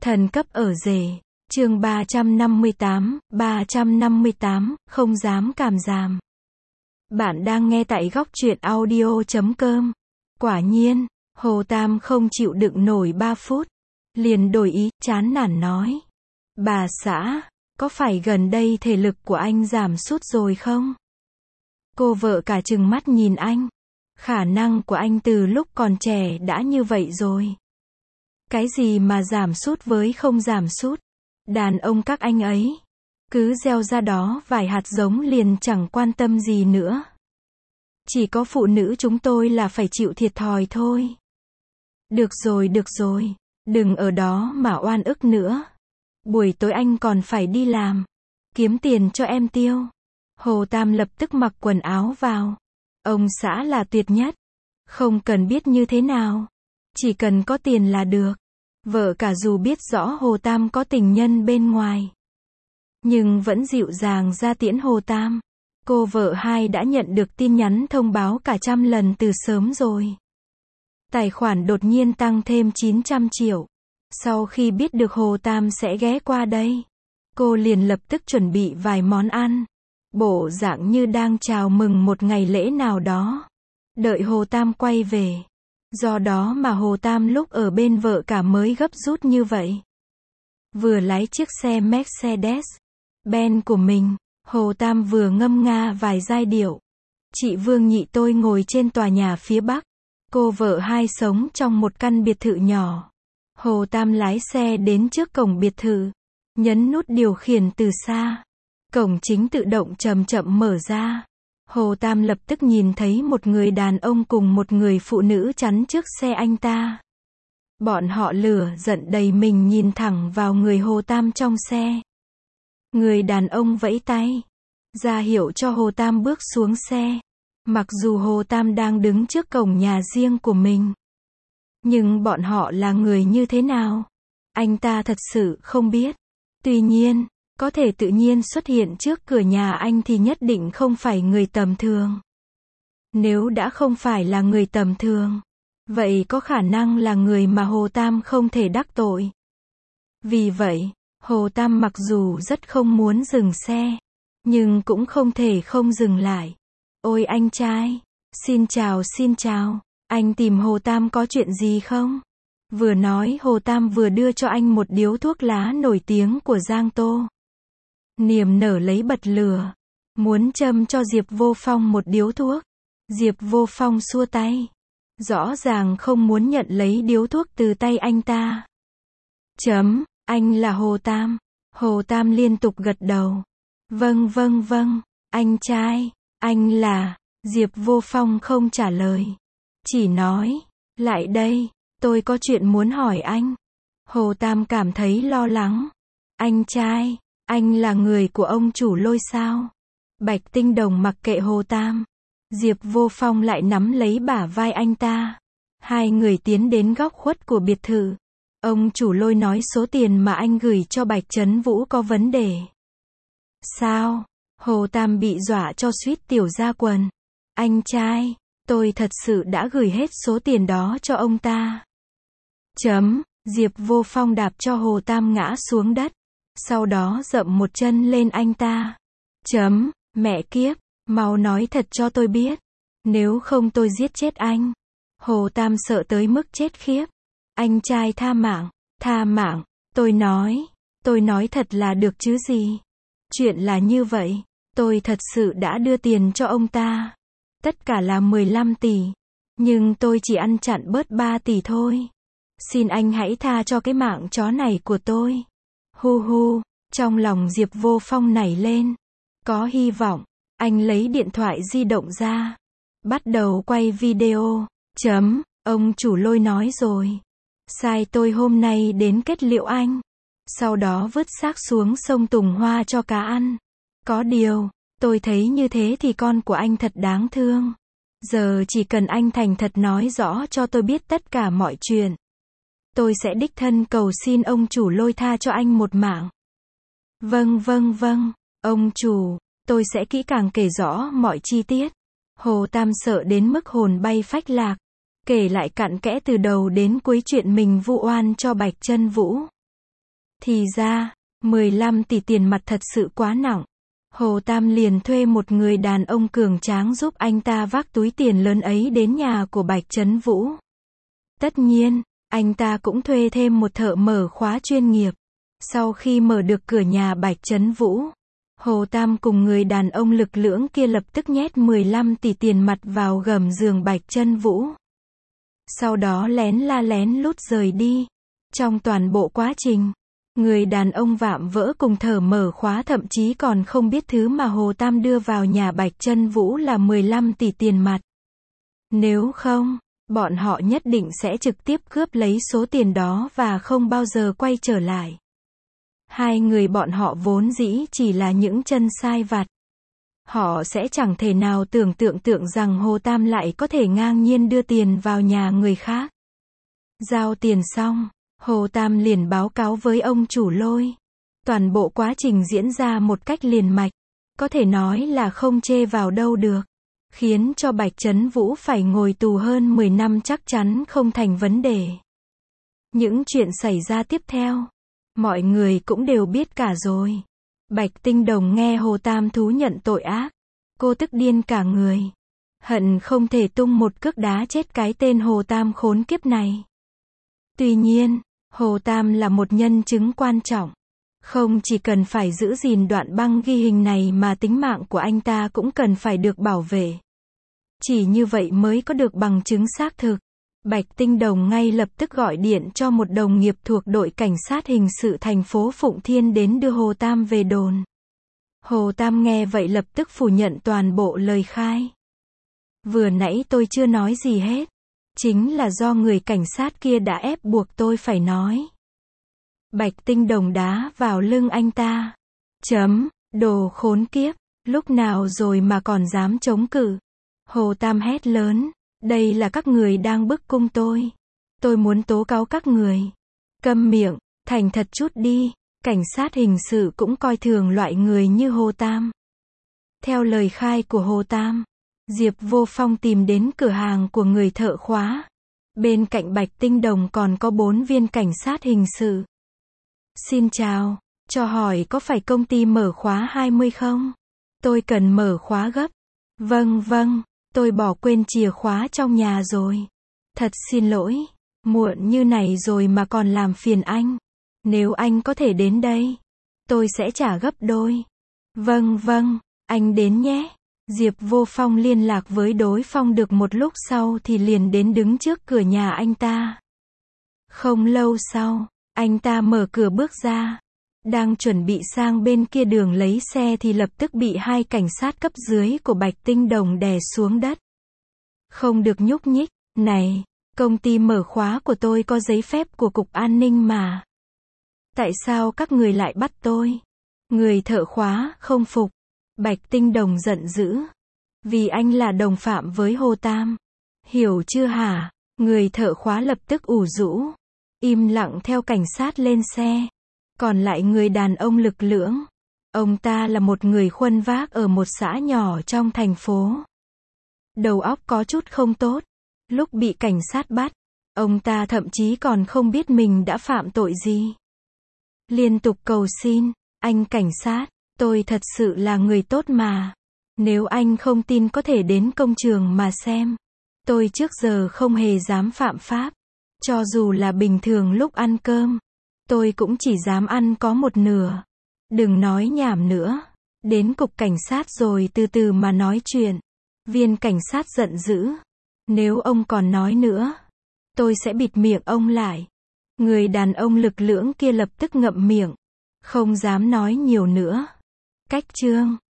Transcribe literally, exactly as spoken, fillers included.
Thần cấp ở rể. Chương ba trăm năm mươi tám, ba trăm năm mươi tám, không dám cảm giảm. Bạn đang nghe tại góc truyện audio chấm com. Quả nhiên, Hồ Tam không chịu đựng nổi ba phút. Liền đổi ý, chán nản nói. Bà xã, có phải gần đây thể lực của anh giảm sút rồi không? Cô vợ cả trừng mắt nhìn anh. Khả năng của anh từ lúc còn trẻ đã như vậy rồi. Cái gì mà giảm sút với không giảm sút? Đàn ông các anh ấy cứ gieo ra đó vài hạt giống liền chẳng quan tâm gì nữa. Chỉ có phụ nữ chúng tôi là phải chịu thiệt thòi thôi. Được rồi, được rồi, đừng ở đó mà oan ức nữa. Buổi tối anh còn phải đi làm, kiếm tiền cho em tiêu. Hồ Tam lập tức mặc quần áo vào. Ông xã là tuyệt nhất. Không cần biết như thế nào, chỉ cần có tiền là được. Vợ cả dù biết rõ Hồ Tam có tình nhân bên ngoài, nhưng vẫn dịu dàng ra tiễn Hồ Tam. Cô vợ hai đã nhận được tin nhắn thông báo cả trăm lần từ sớm rồi. Tài khoản đột nhiên tăng thêm chín trăm triệu. Sau khi biết được Hồ Tam sẽ ghé qua đây, cô liền lập tức chuẩn bị vài món ăn. Bộ dạng như đang chào mừng một ngày lễ nào đó. Đợi Hồ Tam quay về. Do đó mà Hồ Tam lúc ở bên vợ cả mới gấp rút như vậy. Vừa lái chiếc xe Mercedes-Benz của mình, Hồ Tam vừa ngâm nga vài giai điệu. Chị Vương Nhị tôi ngồi trên tòa nhà phía Bắc. Cô vợ hai sống trong một căn biệt thự nhỏ. Hồ Tam lái xe đến trước cổng biệt thự. Nhấn nút điều khiển từ xa. Cổng chính tự động chậm chậm mở ra. Hồ Tam lập tức nhìn thấy một người đàn ông cùng một người phụ nữ chắn trước xe anh ta. Bọn họ lửa giận đầy mình nhìn thẳng vào người Hồ Tam trong xe. Người đàn ông vẫy tay, ra hiệu cho Hồ Tam bước xuống xe. Mặc dù Hồ Tam đang đứng trước cổng nhà riêng của mình, nhưng bọn họ là người như thế nào, anh ta thật sự không biết. Tuy nhiên, có thể tự nhiên xuất hiện trước cửa nhà anh thì nhất định không phải người tầm thường. Nếu đã không phải là người tầm thường, vậy có khả năng là người mà Hồ Tam không thể đắc tội. Vì vậy, Hồ Tam mặc dù rất không muốn dừng xe, nhưng cũng không thể không dừng lại. Ôi anh trai, xin chào xin chào, anh tìm Hồ Tam có chuyện gì không? Vừa nói Hồ Tam vừa đưa cho anh một điếu thuốc lá nổi tiếng của Giang Tô. Niềm nở lấy bật lửa, muốn châm cho Diệp Vô Phong một điếu thuốc. Diệp Vô Phong xua tay, rõ ràng không muốn nhận lấy điếu thuốc từ tay anh ta. Chấm, anh là Hồ Tam. Hồ Tam liên tục gật đầu. Vâng vâng vâng, anh trai, anh là... Diệp Vô Phong không trả lời, chỉ nói, lại đây, tôi có chuyện muốn hỏi anh. Hồ Tam cảm thấy lo lắng. Anh trai, anh là người của ông chủ Lôi sao? Bạch Tinh Đồng mặc kệ Hồ Tam. Diệp Vô Phong lại nắm lấy bả vai anh ta. Hai người tiến đến góc khuất của biệt thự. Ông chủ Lôi nói số tiền mà anh gửi cho Bạch Trấn Vũ có vấn đề. Sao? Hồ Tam bị dọa cho suýt tiểu ra quần. Anh trai, tôi thật sự đã gửi hết số tiền đó cho ông ta. Chấm, Diệp Vô Phong đạp cho Hồ Tam ngã xuống đất. Sau đó dậm một chân lên anh ta. Chấm, mẹ kiếp, mau nói thật cho tôi biết. Nếu không tôi giết chết anh. Hồ Tam sợ tới mức chết khiếp. Anh trai tha mạng, tha mạng, tôi nói, tôi nói thật là được chứ gì. Chuyện là như vậy, tôi thật sự đã đưa tiền cho ông ta. Tất cả là mười lăm tỷ. Nhưng tôi chỉ ăn chặn bớt ba tỷ thôi. Xin anh hãy tha cho cái mạng chó này của tôi. Hu hu, trong lòng Diệp Vô Phong nảy lên. Có hy vọng, anh lấy điện thoại di động ra. Bắt đầu quay video. Chấm, ông chủ Lôi nói rồi. Sai tôi hôm nay đến kết liễu anh. Sau đó vứt xác xuống sông Tùng Hoa cho cá ăn. Có điều, tôi thấy như thế thì con của anh thật đáng thương. Giờ chỉ cần anh thành thật nói rõ cho tôi biết tất cả mọi chuyện. Tôi sẽ đích thân cầu xin ông chủ Lôi tha cho anh một mạng. Vâng vâng vâng, ông chủ, tôi sẽ kỹ càng kể rõ mọi chi tiết. Hồ Tam sợ đến mức hồn bay phách lạc. Kể lại cặn kẽ từ đầu đến cuối chuyện mình vu oan cho Bạch Trân Vũ. Thì ra, mười lăm tỷ tiền mặt thật sự quá nặng. Hồ Tam liền thuê một người đàn ông cường tráng giúp anh ta vác túi tiền lớn ấy đến nhà của Bạch Trấn Vũ. Tất nhiên, anh ta cũng thuê thêm một thợ mở khóa chuyên nghiệp. Sau khi mở được cửa nhà Bạch Trấn Vũ, Hồ Tam cùng người đàn ông lực lưỡng kia lập tức nhét mười lăm tỷ tiền mặt vào gầm giường Bạch Trấn Vũ. Sau đó lén la lén lút rời đi. Trong toàn bộ quá trình, người đàn ông vạm vỡ cùng thợ mở khóa thậm chí còn không biết thứ mà Hồ Tam đưa vào nhà Bạch Trấn Vũ là mười lăm tỷ tiền mặt. Nếu không, bọn họ nhất định sẽ trực tiếp cướp lấy số tiền đó và không bao giờ quay trở lại. Hai người bọn họ vốn dĩ chỉ là những chân sai vặt. Họ sẽ chẳng thể nào tưởng tượng tượng rằng Hồ Tam lại có thể ngang nhiên đưa tiền vào nhà người khác. Giao tiền xong, Hồ Tam liền báo cáo với ông chủ Lôi. Toàn bộ quá trình diễn ra một cách liền mạch, có thể nói là không chê vào đâu được. Khiến cho Bạch Trấn Vũ phải ngồi tù hơn mười năm chắc chắn không thành vấn đề. Những chuyện xảy ra tiếp theo, mọi người cũng đều biết cả rồi. Bạch Tinh Đồng nghe Hồ Tam thú nhận tội ác, cô tức điên cả người. Hận không thể tung một cước đá chết cái tên Hồ Tam khốn kiếp này. Tuy nhiên, Hồ Tam là một nhân chứng quan trọng. Không chỉ cần phải giữ gìn đoạn băng ghi hình này mà tính mạng của anh ta cũng cần phải được bảo vệ. Chỉ như vậy mới có được bằng chứng xác thực. Bạch Tinh Đồng ngay lập tức gọi điện cho một đồng nghiệp thuộc đội cảnh sát hình sự thành phố Phụng Thiên đến đưa Hồ Tam về đồn. Hồ Tam nghe vậy lập tức phủ nhận toàn bộ lời khai. Vừa nãy tôi chưa nói gì hết. Chính là do người cảnh sát kia đã ép buộc tôi phải nói. Bạch Tinh Đồng đá vào lưng anh ta. Chấm, đồ khốn kiếp, lúc nào rồi mà còn dám chống cự. Hồ Tam hét lớn, đây là các người đang bức cung tôi. Tôi muốn tố cáo các người. Câm miệng, thành thật chút đi, cảnh sát hình sự cũng coi thường loại người như Hồ Tam. Theo lời khai của Hồ Tam, Diệp Vô Phong tìm đến cửa hàng của người thợ khóa. Bên cạnh Bạch Tinh Đồng còn có bốn viên cảnh sát hình sự. Xin chào, cho hỏi có phải công ty mở khóa hai mươi không? Tôi cần mở khóa gấp. Vâng vâng, tôi bỏ quên chìa khóa trong nhà rồi. Thật xin lỗi, muộn như này rồi mà còn làm phiền anh. Nếu anh có thể đến đây, tôi sẽ trả gấp đôi. Vâng vâng, anh đến nhé. Diệp Vô Phong liên lạc với đối phương được một lúc sau thì liền đến đứng trước cửa nhà anh ta. Không lâu sau, anh ta mở cửa bước ra. Đang chuẩn bị sang bên kia đường lấy xe thì lập tức bị hai cảnh sát cấp dưới của Bạch Tinh Đồng đè xuống đất. Không được nhúc nhích. Này, công ty mở khóa của tôi có giấy phép của Cục An ninh mà. Tại sao các người lại bắt tôi? Người thợ khóa không phục. Bạch Tinh Đồng giận dữ. Vì anh là đồng phạm với Hồ Tam. Hiểu chưa hả? Người thợ khóa lập tức ủ rũ. Im lặng theo cảnh sát lên xe. Còn lại người đàn ông lực lưỡng. Ông ta là một người khuân vác ở một xã nhỏ trong thành phố. Đầu óc có chút không tốt. Lúc bị cảnh sát bắt, ông ta thậm chí còn không biết mình đã phạm tội gì. Liên tục cầu xin, anh cảnh sát, tôi thật sự là người tốt mà. Nếu anh không tin có thể đến công trường mà xem. Tôi trước giờ không hề dám phạm pháp. Cho dù là bình thường lúc ăn cơm, tôi cũng chỉ dám ăn có một nửa. Đừng nói nhảm nữa. Đến cục cảnh sát rồi từ từ mà nói chuyện. Viên cảnh sát giận dữ. Nếu ông còn nói nữa, tôi sẽ bịt miệng ông lại. Người đàn ông lực lưỡng kia lập tức ngậm miệng. Không dám nói nhiều nữa. Cách chương